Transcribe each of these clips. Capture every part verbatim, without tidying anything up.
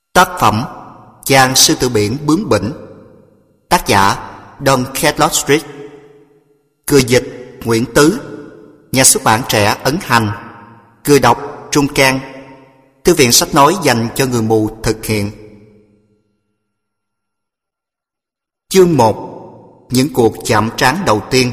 Tác phẩm Chàng sư tử biển bướng bỉnh. Tác giả Don Carlos. Người dịch Nguyễn Tứ. Nhà xuất bản Trẻ Ấn Hành. Người đọc Trung Can. Thư viện sách nói dành cho người mù thực hiện. Chương một. Những cuộc chạm trán đầu tiên.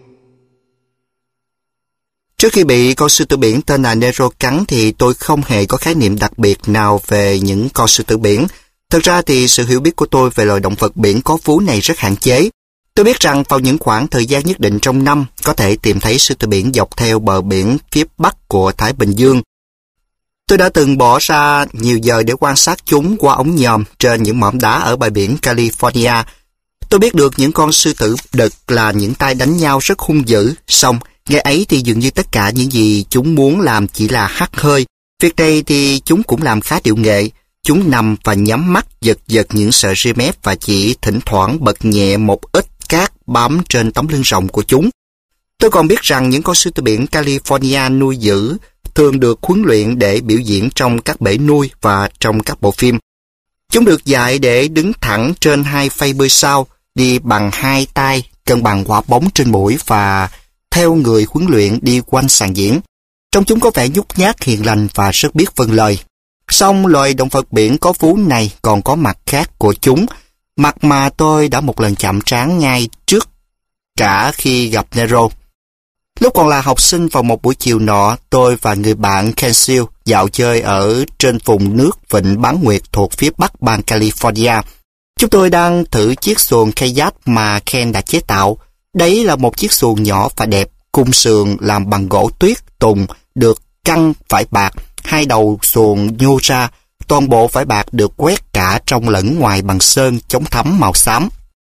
Trước khi bị con sư tử biển tên là Nero cắn thì tôi không hề có khái niệm đặc biệt nào về những con sư tử biển. Thật ra thì sự hiểu biết của tôi về loài động vật biển có vú này rất hạn chế. Tôi biết rằng vào những khoảng thời gian nhất định trong năm có thể tìm thấy sư tử biển dọc theo bờ biển phía bắc của Thái Bình Dương. Tôi đã từng bỏ ra nhiều giờ để quan sát chúng qua ống nhòm trên những mỏm đá ở bãi biển California. Tôi biết được những con sư tử đực là những tay đánh nhau rất hung dữ, song ngày ấy thì dường như tất cả những gì chúng muốn làm chỉ là hắt hơi. Việc này thì chúng cũng làm khá điệu nghệ. Chúng nằm và nhắm mắt giật giật những sợi ria mép và chỉ thỉnh thoảng bật nhẹ một ít cát bám trên tấm lưng rộng của chúng. Tôi còn biết rằng những con sư tử biển California nuôi giữ thường được huấn luyện để biểu diễn trong các bể nuôi và trong các bộ phim. Chúng được dạy để đứng thẳng trên hai phây bơi sao, đi bằng hai tay, cân bằng quả bóng trên mũi và theo người huấn luyện đi quanh sàn diễn. Trông chúng có vẻ nhút nhát, hiền lành và rất biết vâng lời. Song loài động vật biển có vú này còn có mặt khác của chúng, mặt mà tôi đã một lần chạm trán ngay trước cả khi gặp Nero. Lúc còn là học sinh vào một buổi chiều nọ, tôi và người bạn Kensil dạo chơi ở trên vùng nước vịnh Bán Nguyệt thuộc phía bắc bang California. Chúng tôi đang thử chiếc xuồng kayak mà Ken đã chế tạo. Đấy là một chiếc xuồng nhỏ và đẹp, cung sườn làm bằng gỗ tuyết tùng, được căng vải bạc, hai đầu xuồng nhô ra, toàn bộ vải bạc được quét cả trong lẫn ngoài bằng sơn chống thấm màu xám.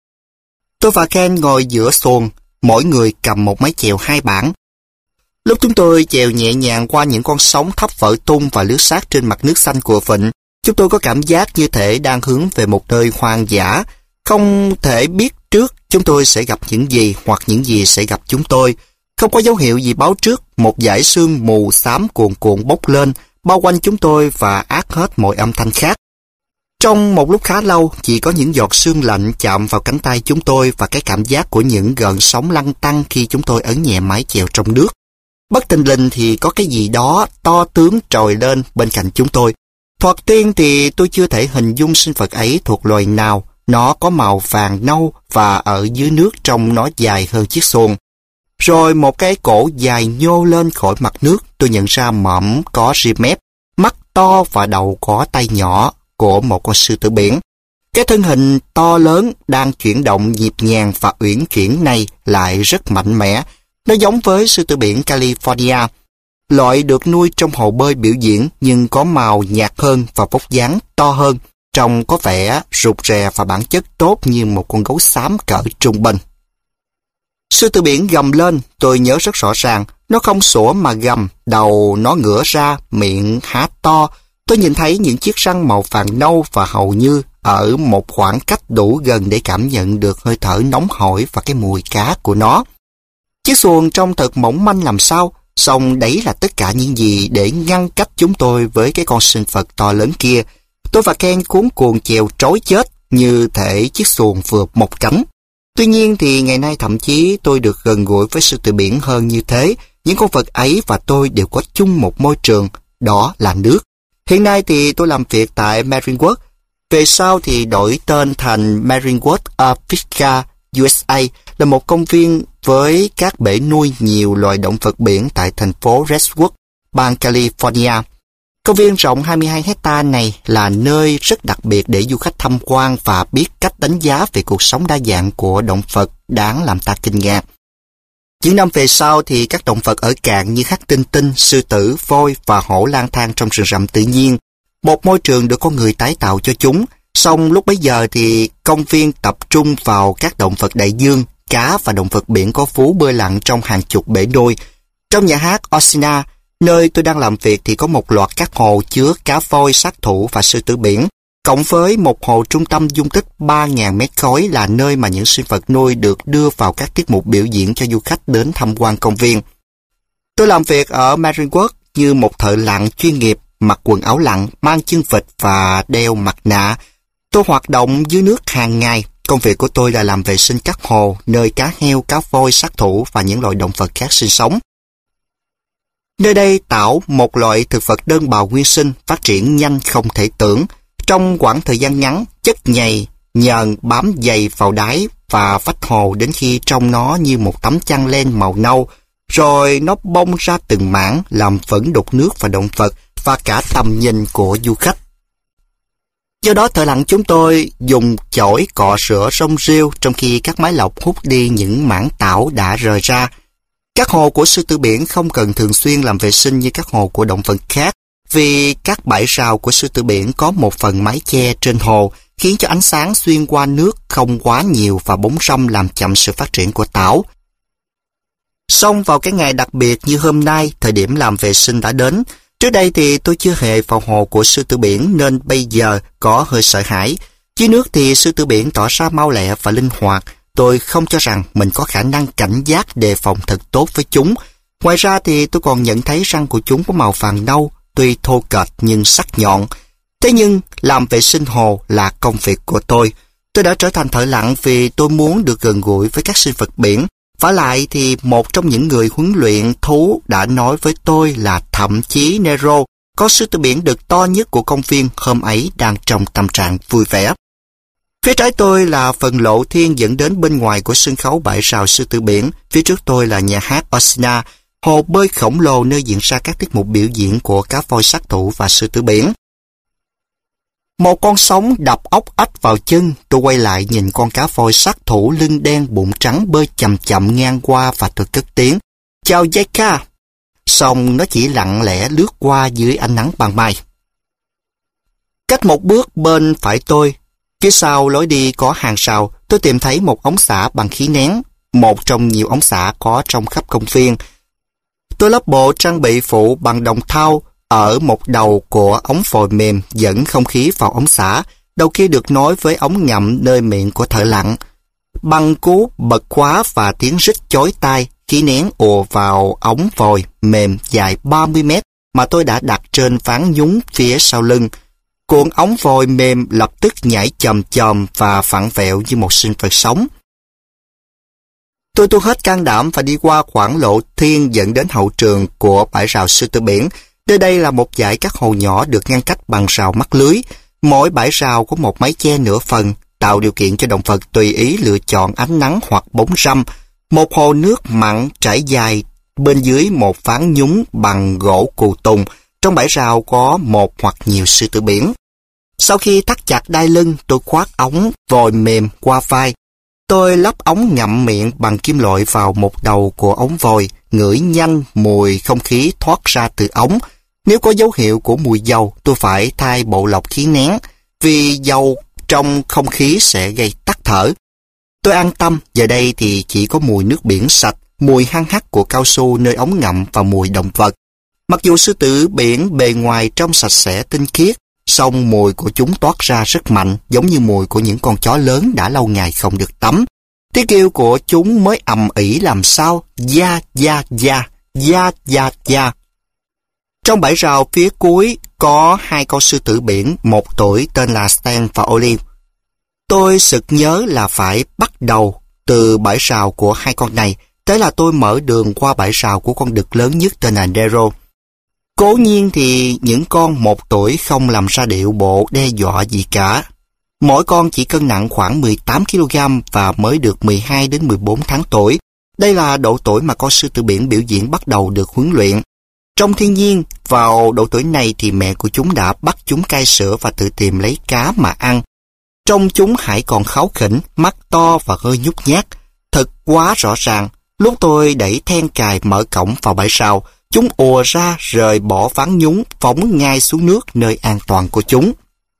Tôi và Ken ngồi giữa xuồng, mỗi người cầm một mái chèo hai bảng. Lúc chúng tôi chèo nhẹ nhàng qua những con sóng thấp vỡ tung và lướt sát trên mặt nước xanh của vịnh, chúng tôi có cảm giác như thể đang hướng về một nơi hoang dã. Không thể biết trước chúng tôi sẽ gặp những gì hoặc những gì sẽ gặp chúng tôi. Không có dấu hiệu gì báo trước, một dải sương mù xám cuồn cuộn bốc lên, bao quanh chúng tôi và át hết mọi âm thanh khác. Trong một lúc khá lâu, chỉ có những giọt sương lạnh chạm vào cánh tay chúng tôi và cái cảm giác của những gợn sóng lăn tăn khi chúng tôi ấn nhẹ mái chèo trong nước. Bất thình lình thì có cái gì đó to tướng trồi lên bên cạnh chúng tôi. Thoạt tiên thì tôi chưa thể hình dung sinh vật ấy thuộc loài nào. Nó có màu vàng nâu và ở dưới nước trông nó dài hơn chiếc xuồng. Rồi một cái cổ dài nhô lên khỏi mặt nước, tôi nhận ra mõm có ria mép, mắt to và đầu có tay nhỏ của một con sư tử biển. Cái thân hình to lớn đang chuyển động nhịp nhàng và uyển chuyển này lại rất mạnh mẽ. Nó giống với sư tử biển California, loại được nuôi trong hồ bơi biểu diễn nhưng có màu nhạt hơn và vóc dáng to hơn, trông có vẻ rụt rè và bản chất tốt như một con gấu xám cỡ trung bình. Sư tử biển gầm lên, tôi nhớ rất rõ ràng, nó không sủa mà gầm, đầu nó ngửa ra, miệng há to. Tôi nhìn thấy những chiếc răng màu vàng nâu và hầu như ở một khoảng cách đủ gần để cảm nhận được hơi thở nóng hổi và cái mùi cá của nó. Chiếc xuồng trông thật mỏng manh làm sao, song đấy là tất cả những gì để ngăn cách chúng tôi với cái con sinh vật to lớn kia. Tôi và Ken cuống cuồng chèo trói chết như thể chiếc xuồng vừa một cánh. Tuy nhiên thì ngày nay thậm chí tôi được gần gũi với sư tử biển hơn như thế. Những con vật ấy và tôi đều có chung một môi trường, đó là nước. Hiện nay thì tôi làm việc tại Marine World. Về sau thì đổi tên thành Marine World Africa u ét a, là một công viên với các bể nuôi nhiều loài động vật biển tại thành phố Redwood, bang California. Công viên rộng hai mươi hai héc ta này là nơi rất đặc biệt để du khách tham quan và biết cách đánh giá về cuộc sống đa dạng của động vật đáng làm ta kinh ngạc. Những năm về sau thì các động vật ở cạn như hắc tinh tinh, sư tử, voi và hổ lang thang trong rừng rậm tự nhiên, một môi trường được con người tái tạo cho chúng. Song lúc bấy giờ thì công viên tập trung vào các động vật đại dương, cá và động vật biển có vú bơi lặn trong hàng chục bể nuôi. Trong nhà hát Osina, nơi tôi đang làm việc thì có một loạt các hồ chứa cá voi, sát thủ và sư tử biển, cộng với một hồ trung tâm dung tích ba nghìn mét khối là nơi mà những sinh vật nuôi được đưa vào các tiết mục biểu diễn cho du khách đến tham quan công viên. Tôi làm việc ở Marine World như một thợ lặn chuyên nghiệp, mặc quần áo lặn, mang chân vịt và đeo mặt nạ. Tôi hoạt động dưới nước hàng ngày. Công việc của tôi là làm vệ sinh các hồ, nơi cá heo, cá voi, sát thủ và những loài động vật khác sinh sống. Nơi đây tảo, một loại thực vật đơn bào nguyên sinh, phát triển nhanh không thể tưởng. Trong khoảng thời gian ngắn, chất nhầy, nhờn bám dày vào đáy và vách hồ đến khi trông nó như một tấm chăn len màu nâu, rồi nó bong ra từng mảng làm vẫn đục nước và động vật và cả tầm nhìn của du khách. Do đó thợ lặn chúng tôi dùng chổi cọ rửa rong rêu trong khi các máy lọc hút đi những mảng tảo đã rời ra. Các hồ của sư tử biển không cần thường xuyên làm vệ sinh như các hồ của động vật khác, vì các bãi rào của sư tử biển có một phần mái che trên hồ, khiến cho ánh sáng xuyên qua nước không quá nhiều và bóng râm làm chậm sự phát triển của tảo. Song vào cái ngày đặc biệt như hôm nay, thời điểm làm vệ sinh đã đến. Trước đây thì tôi chưa hề vào hồ của sư tử biển nên bây giờ có hơi sợ hãi. Dưới nước thì sư tử biển tỏ ra mau lẹ và linh hoạt. Tôi không cho rằng mình có khả năng cảnh giác đề phòng thật tốt với chúng. Ngoài ra thì tôi còn nhận thấy răng của chúng có màu vàng nâu, tuy thô kệch nhưng sắc nhọn. Thế nhưng làm vệ sinh hồ là công việc của tôi. Tôi đã trở thành thợ lặn vì tôi muốn được gần gũi với các sinh vật biển. Vả lại thì một trong những người huấn luyện thú đã nói với tôi là thậm chí Nero, con sư tử biển đực to nhất của công viên, hôm ấy đang trong tâm trạng vui vẻ. Phía trái tôi là phần lộ thiên dẫn đến bên ngoài của sân khấu bãi rào sư tử biển. Phía trước tôi là nhà hát Orsina, hồ bơi khổng lồ nơi diễn ra các tiết mục biểu diễn của cá voi sát thủ và sư tử biển. Một con sóng đập ốc ếch vào chân, tôi quay lại nhìn con cá voi sát thủ lưng đen bụng trắng bơi chậm chậm ngang qua và tôi cất tiếng "Chào Jaika." Xong nó chỉ lặng lẽ lướt qua dưới ánh nắng ban mai. Cách một bước bên phải tôi, phía sau lối đi có hàng rào, tôi tìm thấy một ống xả bằng khí nén, một trong nhiều ống xả có trong khắp công viên. Tôi lắp bộ trang bị phụ bằng đồng thau ở một đầu của ống phồi mềm dẫn không khí vào ống xả, đầu kia được nối với ống ngậm nơi miệng của thợ lặn. Bằng cú bật khóa và tiếng rít chói tai, khí nén ùa vào ống vòi mềm dài ba mươi mét mà tôi đã đặt trên ván nhúng phía sau lưng. Cuộn ống vòi mềm lập tức nhảy chồm chồm và phẳng vẹo như một sinh vật sống. Tôi tu hết can đảm và đi qua khoảng lộ thiên dẫn đến hậu trường của bãi rào sư tử biển. Nơi đây là một dải các hồ nhỏ được ngăn cách bằng rào mắc lưới. Mỗi bãi rào có một mái che nửa phần, tạo điều kiện cho động vật tùy ý lựa chọn ánh nắng hoặc bóng râm. Một hồ nước mặn trải dài bên dưới một ván nhúng bằng gỗ cù tùng. Trong bãi rào có một hoặc nhiều sư tử biển. Sau khi thắt chặt đai lưng, tôi khoác ống vòi mềm qua vai. Tôi lắp ống ngậm miệng bằng kim loại vào một đầu của ống vòi, ngửi nhanh mùi không khí thoát ra từ ống. Nếu có dấu hiệu của mùi dầu, tôi phải thay bộ lọc khí nén, vì dầu trong không khí sẽ gây tắc thở. Tôi an tâm, giờ đây thì chỉ có mùi nước biển sạch, mùi hăng hắc của cao su nơi ống ngậm và mùi động vật. Mặc dù sư tử biển bề ngoài trông sạch sẽ tinh khiết, song mùi của chúng toát ra rất mạnh, giống như mùi của những con chó lớn đã lâu ngày không được tắm. Tiếng kêu của chúng mới ầm ĩ làm sao, da da da, da da da. Trong bãi rào phía cuối có hai con sư tử biển, một tuổi tên là Stan và Olive. Tôi sực nhớ là phải bắt đầu từ bãi rào của hai con này, thế là tôi mở đường qua bãi rào của con đực lớn nhất tên là Nero. Cố nhiên thì những con một tuổi không làm ra điệu bộ đe dọa gì cả. Mỗi con chỉ cân nặng khoảng mười tám ki lô gam và mới được mười hai đến mười bốn tháng tuổi. Đây là độ tuổi mà con sư tử biển biểu diễn bắt đầu được huấn luyện. Trong thiên nhiên, vào độ tuổi này thì mẹ của chúng đã bắt chúng cai sữa và tự tìm lấy cá mà ăn. Trông chúng hãy còn kháu khỉnh, mắt to và hơi nhút nhát. Thật quá rõ ràng, lúc tôi đẩy then cài mở cổng vào bãi rào, chúng ùa ra rời bỏ ván nhúng, phóng ngay xuống nước nơi an toàn của chúng.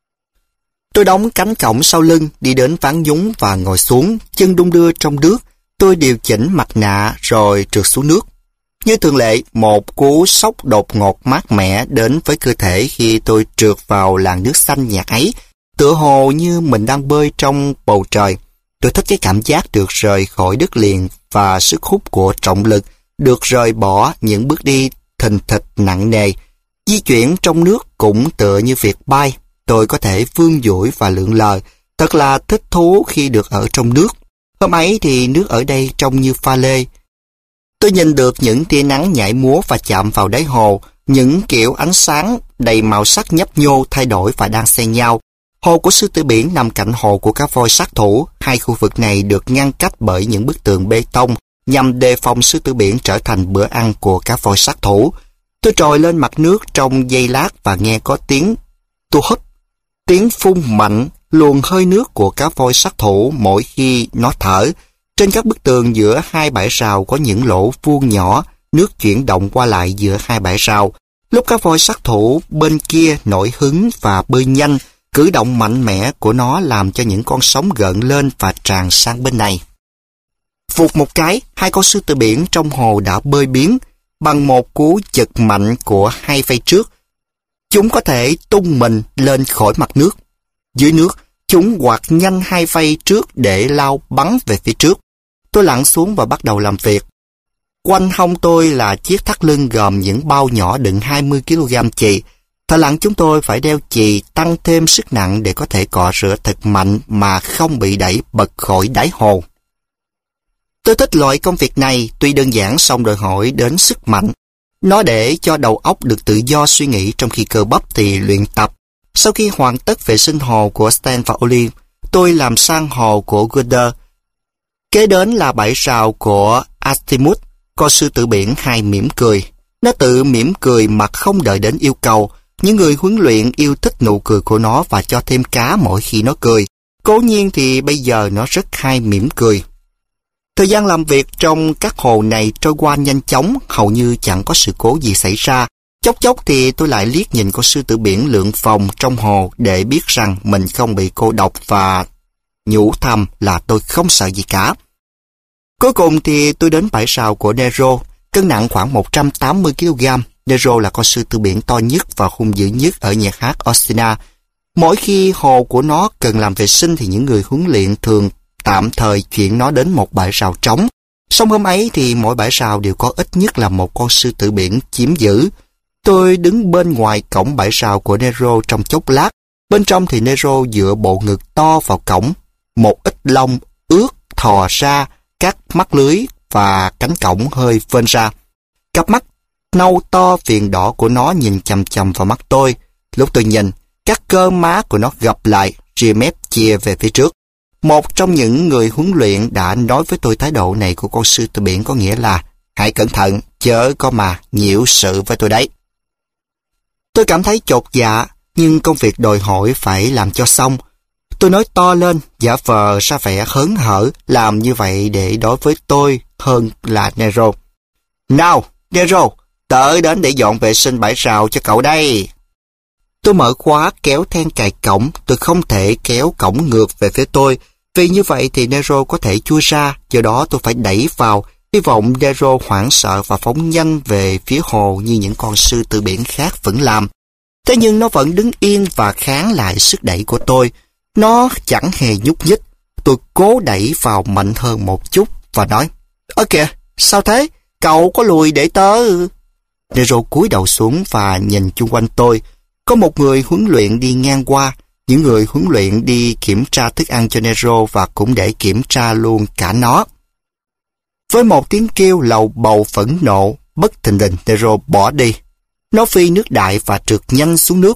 Tôi đóng cánh cổng sau lưng, đi đến ván nhúng và ngồi xuống, chân đung đưa trong nước. Tôi điều chỉnh mặt nạ rồi trượt xuống nước. Như thường lệ, một cú sốc đột ngột mát mẻ đến với cơ thể khi tôi trượt vào làn nước xanh nhạt ấy, tựa hồ như mình đang bơi trong bầu trời. Tôi thích cái cảm giác được rời khỏi đất liền và sức hút của trọng lực, được rời bỏ những bước đi thình thịch nặng nề. Di chuyển trong nước cũng tựa như việc bay. Tôi có thể vươn dũi và lượn lờ. Thật là thích thú khi được ở trong nước. Hôm ấy thì nước ở đây trông như pha lê. Tôi nhìn được những tia nắng nhảy múa và chạm vào đáy hồ, những kiểu ánh sáng đầy màu sắc nhấp nhô thay đổi và đang xen nhau. Hồ của Sư Tử Biển nằm cạnh hồ của cá voi sát thủ. Hai khu vực này được ngăn cách bởi những bức tường bê tông nhằm đề phòng Sư Tử Biển trở thành bữa ăn của cá voi sát thủ. Tôi trồi lên mặt nước trong giây lát và nghe có tiếng tu hút, tiếng phun mạnh luồng hơi nước của cá voi sát thủ mỗi khi nó thở. Trên các bức tường giữa hai bãi rào có những lỗ vuông nhỏ, nước chuyển động qua lại giữa hai bãi rào. Lúc cá voi sát thủ bên kia nổi hứng và bơi nhanh, cử động mạnh mẽ của nó làm cho những con sóng gợn lên và tràn sang bên này. Vụt một cái, hai con sư tử biển trong hồ đã bơi biến. Bằng một cú giật mạnh của hai phay trước, chúng có thể tung mình lên khỏi mặt nước. Dưới nước, chúng quạt nhanh hai phay trước để lao bắn về phía trước. Tôi lặn xuống và bắt đầu làm việc. Quanh hông tôi là chiếc thắt lưng gồm những bao nhỏ đựng hai mươi ki lô gam chì. Thợ lặn chúng tôi phải đeo chì tăng thêm sức nặng để có thể cọ rửa thật mạnh mà không bị đẩy bật khỏi đáy hồ. Tôi thích loại công việc này, tuy đơn giản song đòi hỏi đến sức mạnh. Nó để cho đầu óc được tự do suy nghĩ trong khi cơ bắp thì luyện tập. Sau khi hoàn tất vệ sinh hồ của Stan và Olin, tôi làm sang hồ của Guder. Kế đến là bãi rào của Azimuth. Con sư tử biển hay mỉm cười. Nó tự mỉm cười mà không đợi đến yêu cầu. Những người huấn luyện yêu thích nụ cười của nó và cho thêm cá mỗi khi nó cười. Cố nhiên thì bây giờ nó rất hay mỉm cười. Thời gian làm việc trong các hồ này trôi qua nhanh chóng, hầu như chẳng có sự cố gì xảy ra. Chốc chốc thì tôi lại liếc nhìn con sư tử biển lượn vòng trong hồ để biết rằng mình không bị cô độc và nhủ thầm là tôi không sợ gì cả. Cuối cùng thì tôi đến bãi rào của Nero, cân nặng khoảng một trăm tám mươi ki lô gam. Nero là con sư tử biển to nhất và hung dữ nhất ở nhà hát Orsina. Mỗi khi hồ của nó cần làm vệ sinh thì những người huấn luyện thường tạm thời chuyển nó đến một bãi rào trống. Song hôm ấy thì mỗi bãi rào đều có ít nhất là một con sư tử biển chiếm giữ. Tôi đứng bên ngoài cổng bãi rào của Nero trong chốc lát. Bên trong thì Nero dựa bộ ngực to vào cổng. Một ít lông ướt thò ra các mắt lưới và cánh cổng hơi vênh ra. Cặp mắt nâu to viền đỏ của nó nhìn chằm chằm vào mắt tôi. Lúc tôi nhìn, các cơ má của nó gập lại, ria mép chia về phía trước. Một trong những người huấn luyện đã nói với tôi thái độ này của con sư tử biển có nghĩa là hãy cẩn thận, chớ có mà nhiễu sự với tôi đấy. Tôi cảm thấy chột dạ, nhưng công việc đòi hỏi phải làm cho xong. Tôi nói to lên, giả vờ ra vẻ hớn hở, làm như vậy để đối với tôi hơn là Nero. Nào, Nero, tới đến để dọn vệ sinh bãi rào cho cậu đây. Tôi mở khóa kéo then cài cổng, tôi không thể kéo cổng ngược về phía tôi, vì như vậy thì Nero có thể chui ra, do đó tôi phải đẩy vào, hy vọng Nero hoảng sợ và phóng nhanh về phía hồ như những con sư tử biển khác vẫn làm. Thế nhưng nó vẫn đứng yên và kháng lại sức đẩy của tôi. Nó chẳng hề nhúc nhích. Tôi cố đẩy vào mạnh hơn một chút và nói, ơ kìa, sao thế? Cậu có lùi để tớ... Nero cúi đầu xuống và nhìn chung quanh tôi. Có một người huấn luyện đi ngang qua. Những người huấn luyện đi kiểm tra thức ăn cho Nero và cũng để kiểm tra luôn cả nó. Với một tiếng kêu lầu bầu phẫn nộ, bất thình lình Nero bỏ đi. Nó phi nước đại và trượt nhanh xuống nước.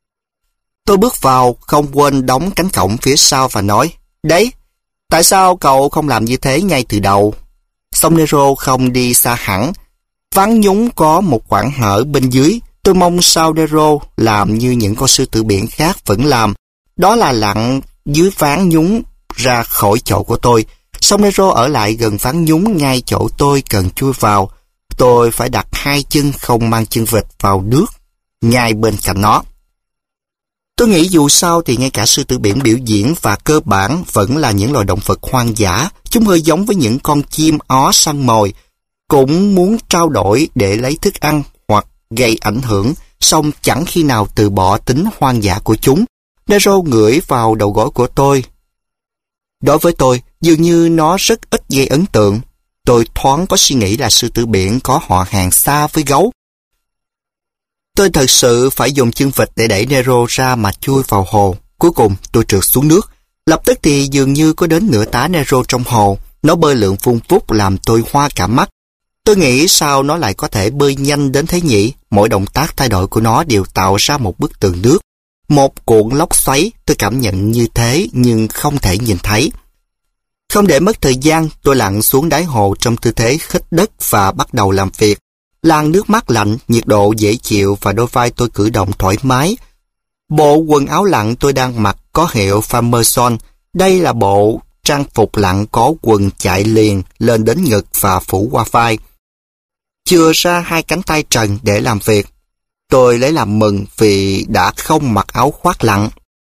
Tôi bước vào, không quên đóng cánh cổng phía sau và nói, đấy, tại sao cậu không làm như thế ngay từ đầu? Song Nero không đi xa hẳn. Ván nhúng có một khoảng hở bên dưới. Tôi mong sao Nero làm như những con sư tử biển khác vẫn làm. Đó là lặn dưới ván nhúng ra khỏi chỗ của tôi. Song Nero ở lại gần ván nhúng ngay chỗ tôi cần chui vào. Tôi phải đặt hai chân không mang chân vịt vào nước ngay bên cạnh nó. Tôi nghĩ dù sao thì ngay cả sư tử biển biểu diễn và cơ bản vẫn là những loài động vật hoang dã. Chúng hơi giống với những con chim ó săn mồi, cũng muốn trao đổi để lấy thức ăn hoặc gây ảnh hưởng, song chẳng khi nào từ bỏ tính hoang dã của chúng. Nero ngửi vào đầu gối của tôi. Đối với tôi, dường như nó rất ít gây ấn tượng. Tôi thoáng có suy nghĩ là sư tử biển có họ hàng xa với gấu. Tôi thật sự phải dùng chân vịt để đẩy Nero ra mà chui vào hồ. Cuối cùng tôi trượt xuống nước. Lập tức thì dường như có đến nửa tá Nero trong hồ. Nó bơi lượn vun vút làm tôi hoa cả mắt. Tôi nghĩ sao nó lại có thể bơi nhanh đến thế nhỉ? Mỗi động tác thay đổi của nó đều tạo ra một bức tường nước. Một cuộn lốc xoáy, tôi cảm nhận như thế nhưng không thể nhìn thấy. Không để mất thời gian, tôi lặn xuống đáy hồ trong tư thế khít đất và bắt đầu làm việc. Làn nước mát lạnh, nhiệt độ dễ chịu và đôi vai tôi cử động thoải mái. Bộ quần áo lặn tôi đang mặc có hiệu Famerson. Đây là bộ trang phục lặn có quần chạy liền lên đến ngực và phủ qua vai. Chừa ra hai cánh tay trần để làm việc. Tôi lấy làm mừng vì đã không mặc áo khoác lặn.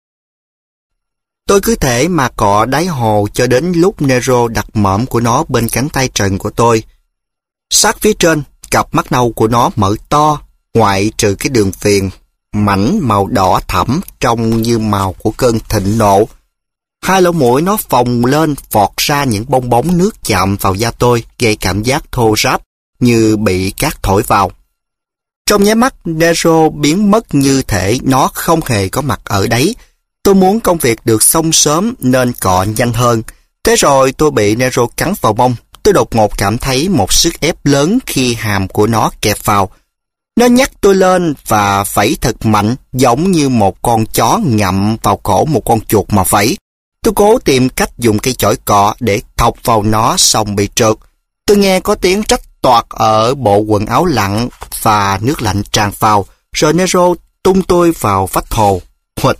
Tôi cứ thể mà cọ đáy hồ cho đến lúc Nero đặt mõm của nó bên cánh tay trần của tôi. Sát phía trên, cặp mắt nâu của nó mở to, ngoại trừ cái đường viền mảnh màu đỏ thẫm trông như màu của cơn thịnh nộ. Hai lỗ mũi nó phồng lên vọt ra những bong bóng nước chạm vào da tôi, gây cảm giác thô ráp như bị cát thổi vào. Trong nháy mắt, Nero biến mất như thể nó không hề có mặt ở đấy. Tôi muốn công việc được xong sớm nên cọ nhanh hơn. Thế rồi tôi bị Nero cắn vào mông. Tôi đột ngột cảm thấy một sức ép lớn khi hàm của nó kẹp vào. Nó nhắc tôi lên và vẫy thật mạnh, giống như một con chó ngậm vào cổ một con chuột mà vẫy. Tôi cố tìm cách dùng cây chổi cọ để thọc vào nó xong bị trượt. Tôi nghe có tiếng trách toạc ở bộ quần áo lặn và nước lạnh tràn vào, rồi Nero tung tôi vào vách hồ. Huỵch!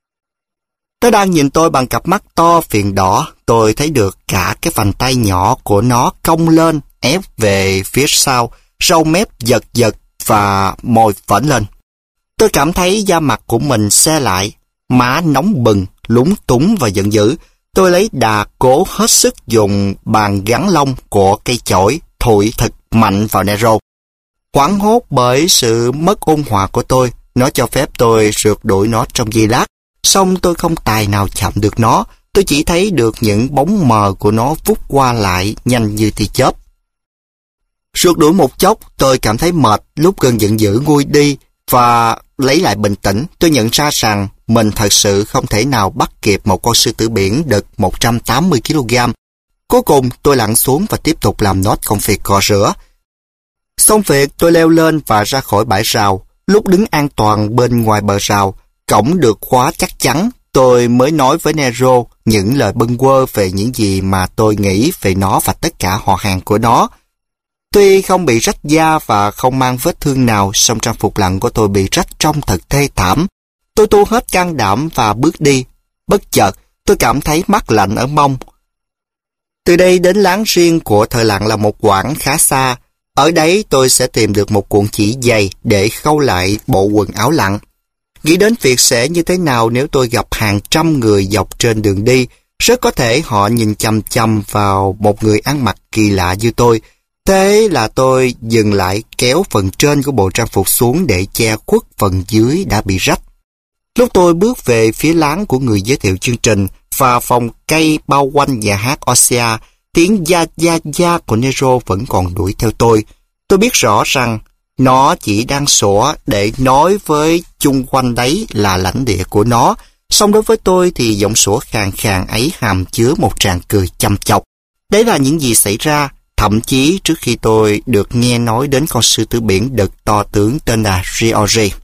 Nó đang nhìn tôi bằng cặp mắt to phiền đỏ. Tôi thấy được cả cái vành tay nhỏ của nó cong lên, ép về phía sau, râu mép giật giật và môi phởn lên. Tôi cảm thấy da mặt của mình se lại, má nóng bừng, lúng túng và giận dữ. Tôi lấy đà cố hết sức dùng bàn gắn lông của cây chổi thổi thật mạnh vào Nero. Hoảng hốt bởi sự mất ôn hòa của tôi, nó cho phép tôi rượt đuổi nó trong giây lát. Song tôi không tài nào chạm được nó, tôi chỉ thấy được những bóng mờ của nó vút qua lại nhanh như tia chớp. Rượt đuổi một chốc, tôi cảm thấy mệt, lúc cơn giận dữ nguôi đi và lấy lại bình tĩnh, tôi nhận ra rằng mình thật sự không thể nào bắt kịp một con sư tử biển đực một trăm tám mươi ki lô gam. Cuối cùng tôi lặn xuống và tiếp tục làm nốt công việc cọ rửa. Xong việc tôi leo lên và ra khỏi bãi rào. Lúc đứng an toàn bên ngoài bờ rào, cổng được khóa chắc chắn, tôi mới nói với Nero những lời bâng quơ về những gì mà tôi nghĩ về nó và tất cả họ hàng của nó. Tuy không bị rách da và không mang vết thương nào, song trang phục lặn của tôi bị rách trông thật thê thảm. Tôi tu hết can đảm và bước đi. Bất chợt, tôi cảm thấy mát lạnh ở mông. Từ đây đến láng riêng của thợ lặn là một quãng khá xa. Ở đấy tôi sẽ tìm được một cuộn chỉ dày để khâu lại bộ quần áo lặn. Nghĩ đến việc sẽ như thế nào nếu tôi gặp hàng trăm người dọc trên đường đi. Rất có thể họ nhìn chằm chằm vào một người ăn mặc kỳ lạ như tôi. Thế là tôi dừng lại kéo phần trên của bộ trang phục xuống để che khuất phần dưới đã bị rách. Lúc tôi bước về phía láng của người giới thiệu chương trình và phòng cây bao quanh nhà hát Osea, tiếng da da da của Nero vẫn còn đuổi theo tôi. Tôi biết rõ rằng nó chỉ đang sủa để nói với chung quanh đấy là lãnh địa của nó. Song đối với tôi thì giọng sủa khàn khàn ấy hàm chứa một tràng cười chăm chọc. Đấy là những gì xảy ra, thậm chí trước khi tôi được nghe nói đến con sư tử biển đực to tướng tên là Georgie.